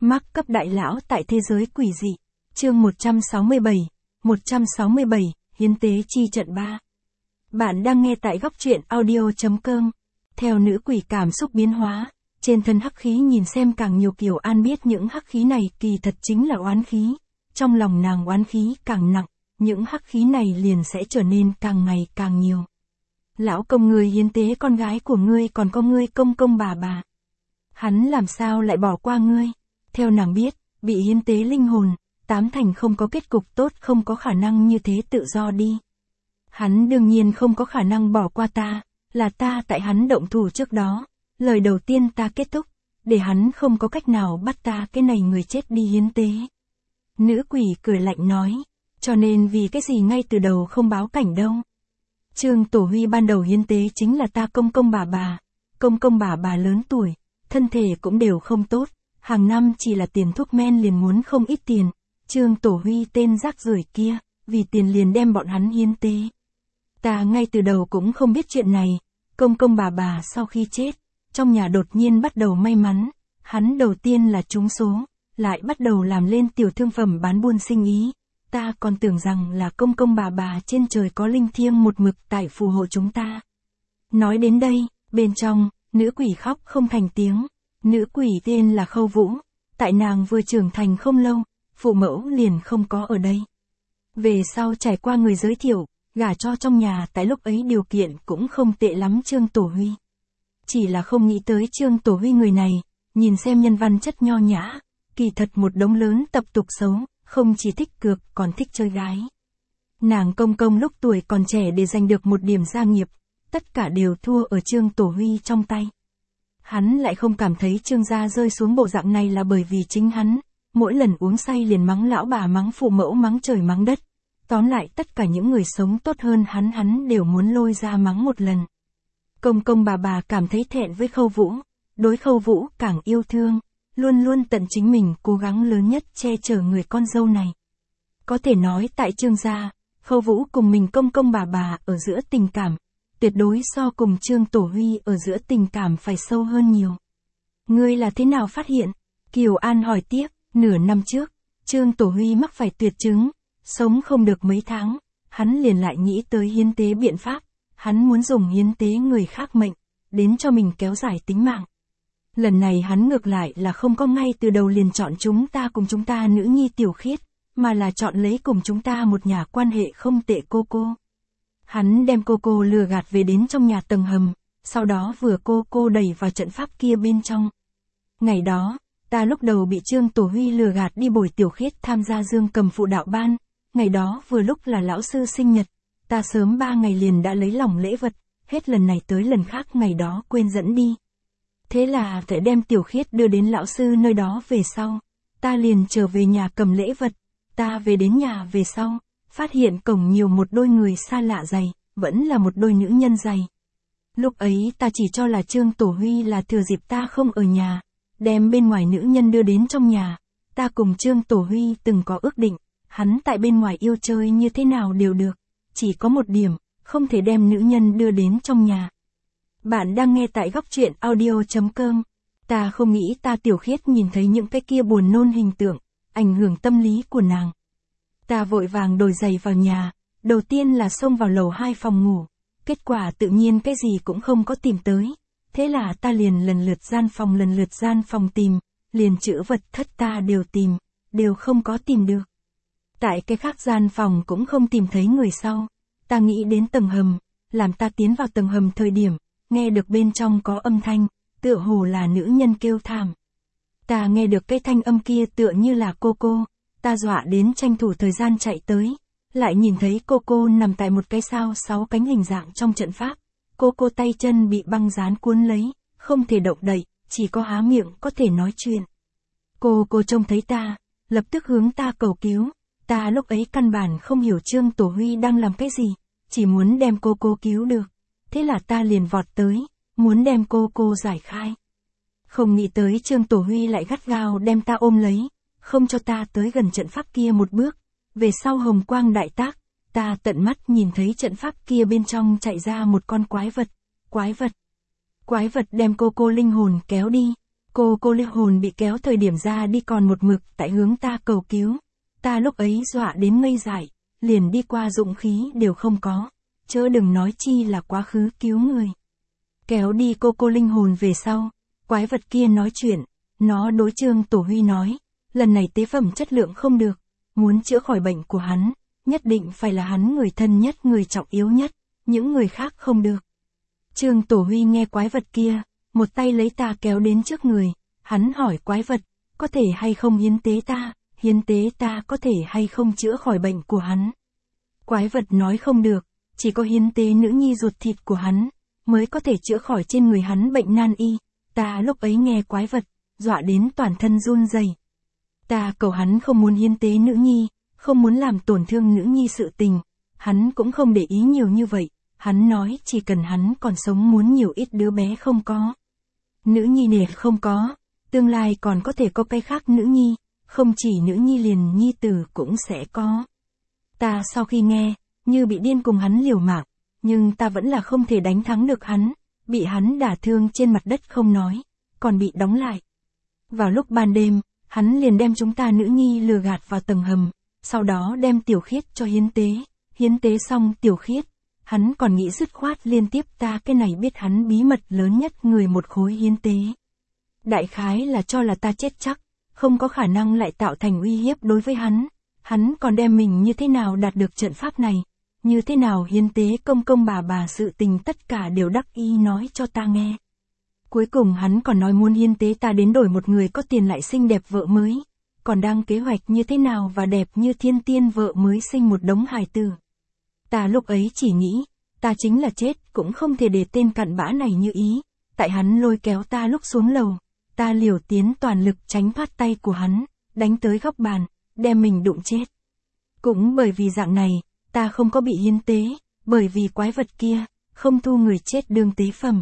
Mác cấp đại lão tại thế giới quỷ dị. Chương 167, Hiến tế chi trận 3. Bạn đang nghe tại góc truyện audio.com. Theo nữ quỷ cảm xúc biến hóa, trên thân hắc khí nhìn xem càng nhiều kiểu An biết những hắc khí này kỳ thật chính là oán khí. Trong lòng nàng oán khí càng nặng, những hắc khí này liền sẽ trở nên càng ngày càng nhiều. Lão công người hiến tế con gái của ngươi còn có ngươi công công bà. Hắn làm sao lại bỏ qua ngươi? Theo nàng biết, bị hiến tế linh hồn, 8 thành không có kết cục tốt, không có khả năng như thế tự do đi. Hắn đương nhiên không có khả năng bỏ qua ta, là ta tại hắn động thủ trước đó, lời đầu tiên ta kết thúc, để hắn không có cách nào bắt ta cái này người chết đi hiến tế. Nữ quỷ cười lạnh nói, cho nên vì cái gì ngay từ đầu không báo cảnh đâu. Trương Tổ Huy ban đầu hiến tế chính là ta công công bà lớn tuổi, thân thể cũng đều không tốt, hàng năm chỉ là tiền thuốc men liền muốn không ít tiền. Trương Tổ Huy tên rác rưởi kia, vì tiền liền đem bọn hắn hiến tế. Ta ngay từ đầu cũng không biết chuyện này, công công bà sau khi chết, trong nhà đột nhiên bắt đầu may mắn, hắn đầu tiên là trúng số, lại bắt đầu làm lên tiểu thương phẩm bán buôn sinh ý. Ta còn tưởng rằng là công công bà trên trời có linh thiêng một mực tại phù hộ chúng ta. Nói đến đây, bên trong, nữ quỷ khóc không thành tiếng. Nữ quỷ tên là Khâu Vũ, tại nàng vừa trưởng thành không lâu, phụ mẫu liền không có ở đây. Về sau trải qua người giới thiệu, gả cho trong nhà, tại lúc ấy điều kiện cũng không tệ lắm Trương Tổ Huy. Chỉ là không nghĩ tới Trương Tổ Huy người này, nhìn xem nhân văn chất nho nhã, kỳ thật một đống lớn tập tục xấu, không chỉ thích cược còn thích chơi gái. Nàng công công lúc tuổi còn trẻ để giành được một điểm gia nghiệp, tất cả đều thua ở Trương Tổ Huy trong tay. Hắn lại không cảm thấy Trương gia rơi xuống bộ dạng này là bởi vì chính hắn, mỗi lần uống say liền mắng lão bà, mắng phụ mẫu, mắng trời mắng đất. Tóm lại tất cả những người sống tốt hơn hắn đều muốn lôi ra mắng một lần. Công công bà cảm thấy thẹn với Khâu Vũ, đối Khâu Vũ càng yêu thương, luôn luôn tận chính mình cố gắng lớn nhất che chở người con dâu này. Có thể nói tại Trương gia, Khâu Vũ cùng mình công công bà ở giữa tình cảm, tuyệt đối so cùng Trương Tổ Huy ở giữa tình cảm phải sâu hơn nhiều. Ngươi là thế nào phát hiện? Kiều An hỏi tiếp. Nửa năm trước, Trương Tổ Huy mắc phải tuyệt chứng, sống không được mấy tháng, hắn liền lại nghĩ tới hiến tế biện pháp, hắn muốn dùng hiến tế người khác mệnh, đến cho mình kéo dài tính mạng. Lần này hắn ngược lại là không có ngay từ đầu liền chọn chúng ta cùng chúng ta nữ nhi Tiểu Khiết, mà là chọn lấy cùng chúng ta một nhà quan hệ không tệ cô. Hắn đem cô lừa gạt về đến trong nhà tầng hầm, sau đó vừa cô đẩy vào trận pháp kia bên trong. Ngày đó, ta lúc đầu bị Trương Tổ Huy lừa gạt đi bồi Tiểu Khiết tham gia dương cầm phụ đạo ban, ngày đó vừa lúc là lão sư sinh nhật, ta sớm 3 ngày liền đã lấy lòng lễ vật, hết lần này tới lần khác ngày đó quên dẫn đi. Thế là phải đem Tiểu Khiết đưa đến lão sư nơi đó về sau, ta liền trở về nhà cầm lễ vật, ta về đến nhà về sau, phát hiện cổng nhiều một đôi người xa lạ giày, vẫn là một đôi nữ nhân giày. Lúc ấy ta chỉ cho là Trương Tổ Huy là thừa dịp ta không ở nhà, đem bên ngoài nữ nhân đưa đến trong nhà. Ta cùng Trương Tổ Huy từng có ước định, hắn tại bên ngoài yêu chơi như thế nào đều được, chỉ có một điểm, không thể đem nữ nhân đưa đến trong nhà. Bạn đang nghe tại góc truyện audio.com. Ta không nghĩ ta Tiểu Khiết nhìn thấy những cái kia buồn nôn hình tượng, ảnh hưởng tâm lý của nàng. Ta vội vàng đổi giày vào nhà, đầu tiên là xông vào lầu 2 phòng ngủ, kết quả tự nhiên cái gì cũng không có tìm tới. Thế là ta liền lần lượt gian phòng tìm, liền chữ vật thất ta đều tìm, đều không có tìm được. Tại cái khác gian phòng cũng không tìm thấy người sau, ta nghĩ đến tầng hầm, làm ta tiến vào tầng hầm thời điểm, nghe được bên trong có âm thanh, tựa hồ là nữ nhân kêu thảm. Ta nghe được cái thanh âm kia tựa như là cô, ta dọa đến tranh thủ thời gian chạy tới, lại nhìn thấy cô nằm tại một cái sao 6 cánh hình dạng trong trận pháp. Cô tay chân bị băng dán cuốn lấy, không thể động đậy, chỉ có há miệng có thể nói chuyện. Cô trông thấy ta, lập tức hướng ta cầu cứu, ta lúc ấy căn bản không hiểu Trương Tổ Huy đang làm cái gì, chỉ muốn đem cô cứu được. Thế là ta liền vọt tới, muốn đem cô giải khai. Không nghĩ tới Trương Tổ Huy lại gắt gao đem ta ôm lấy, không cho ta tới gần trận pháp kia một bước. Về sau hồng quang đại tác, ta tận mắt nhìn thấy trận pháp kia bên trong chạy ra một con quái vật đem cô linh hồn kéo đi. Cô linh hồn bị kéo thời điểm ra đi còn một mực tại hướng ta cầu cứu. Ta lúc ấy dọa đến ngây dại, liền đi qua dũng khí đều không có, chớ đừng nói chi là quá khứ cứu người. Kéo đi cô linh hồn về sau, quái vật kia nói chuyện, nó đối Trương Tổ Huy nói, lần này tế phẩm chất lượng không được, muốn chữa khỏi bệnh của hắn, nhất định phải là hắn người thân nhất người trọng yếu nhất, những người khác không được. Trương Tổ Huy nghe quái vật kia, một tay lấy ta kéo đến trước người, hắn hỏi quái vật, có thể hay không hiến tế ta có thể hay không chữa khỏi bệnh của hắn. Quái vật nói không được, chỉ có hiến tế nữ nhi ruột thịt của hắn, mới có thể chữa khỏi trên người hắn bệnh nan y. Ta lúc ấy nghe quái vật, dọa đến toàn thân run rẩy. Ta cầu hắn không muốn hiến tế nữ nhi, không muốn làm tổn thương nữ nhi sự tình, hắn cũng không để ý nhiều như vậy, hắn nói chỉ cần hắn còn sống muốn nhiều ít đứa bé không có. Nữ nhi nề không có, tương lai còn có thể có cái khác nữ nhi, không chỉ nữ nhi liền nhi tử cũng sẽ có. Ta sau khi nghe, như bị điên cùng hắn liều mạng, nhưng ta vẫn là không thể đánh thắng được hắn, bị hắn đả thương trên mặt đất không nói, còn bị đóng lại. Vào lúc ban đêm, hắn liền đem chúng ta nữ nhi lừa gạt vào tầng hầm, sau đó đem Tiểu Khiết cho hiến tế xong Tiểu Khiết, hắn còn nghĩ dứt khoát liên tiếp ta cái này biết hắn bí mật lớn nhất người một khối hiến tế. Đại khái là cho là ta chết chắc, không có khả năng lại tạo thành uy hiếp đối với hắn còn đem mình như thế nào đạt được trận pháp này, như thế nào hiến tế công bà sự tình tất cả đều đắc ý nói cho ta nghe. Cuối cùng hắn còn nói muốn hiến tế ta đến đổi một người có tiền lại xinh đẹp vợ mới, còn đang kế hoạch như thế nào và đẹp như thiên tiên vợ mới sinh một đống hài tử. Ta lúc ấy chỉ nghĩ, ta chính là chết cũng không thể để tên cặn bã này như ý, tại hắn lôi kéo ta lúc xuống lầu, ta liều tiến toàn lực tránh thoát tay của hắn, đánh tới góc bàn, đem mình đụng chết. Cũng bởi vì dạng này, ta không có bị hiến tế, bởi vì quái vật kia, không thu người chết đương tế phẩm.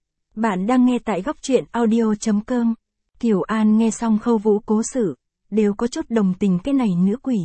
Bạn đang nghe tại góc truyện audio.com. Kiều An nghe xong Khâu Vũ cố sự, đều có chút đồng tình cái này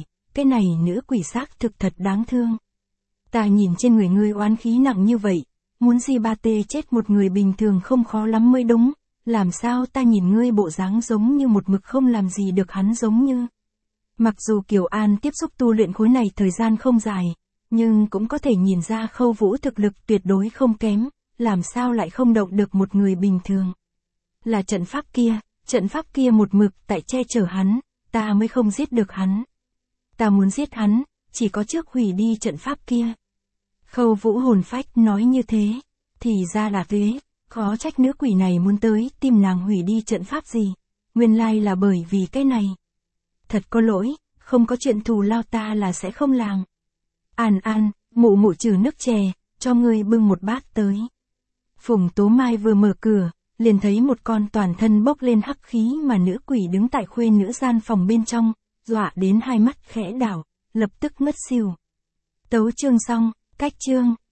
nữ quỷ xác thực thật đáng thương. Ta nhìn trên người ngươi oán khí nặng như vậy, muốn gì ba tê chết một người bình thường không khó lắm mới đúng, làm sao ta nhìn ngươi bộ dáng giống như một mực không làm gì được hắn giống như. Mặc dù Kiều An tiếp xúc tu luyện khối này thời gian không dài, nhưng cũng có thể nhìn ra Khâu Vũ thực lực tuyệt đối không kém, làm sao lại không động được một người bình thường. Là trận pháp kia một mực tại che chở hắn, ta mới không giết được hắn. Ta muốn giết hắn, chỉ có trước hủy đi trận pháp kia. Khâu Vũ hồn phách nói như thế, thì ra là thế, khó trách nữ quỷ này muốn tới tìm nàng hủy đi trận pháp gì, nguyên lai là bởi vì cái này. Thật có lỗi, không có chuyện thù lao ta là sẽ không làm. An, mụ trừ nước chè, cho ngươi bưng một bát tới. Phùng Tố Mai vừa mở cửa, liền thấy một con toàn thân bốc lên hắc khí mà nữ quỷ đứng tại khuê nữ gian phòng bên trong, dọa đến hai mắt khẽ đảo, lập tức ngất xỉu. Tấu chương xong, cách chương.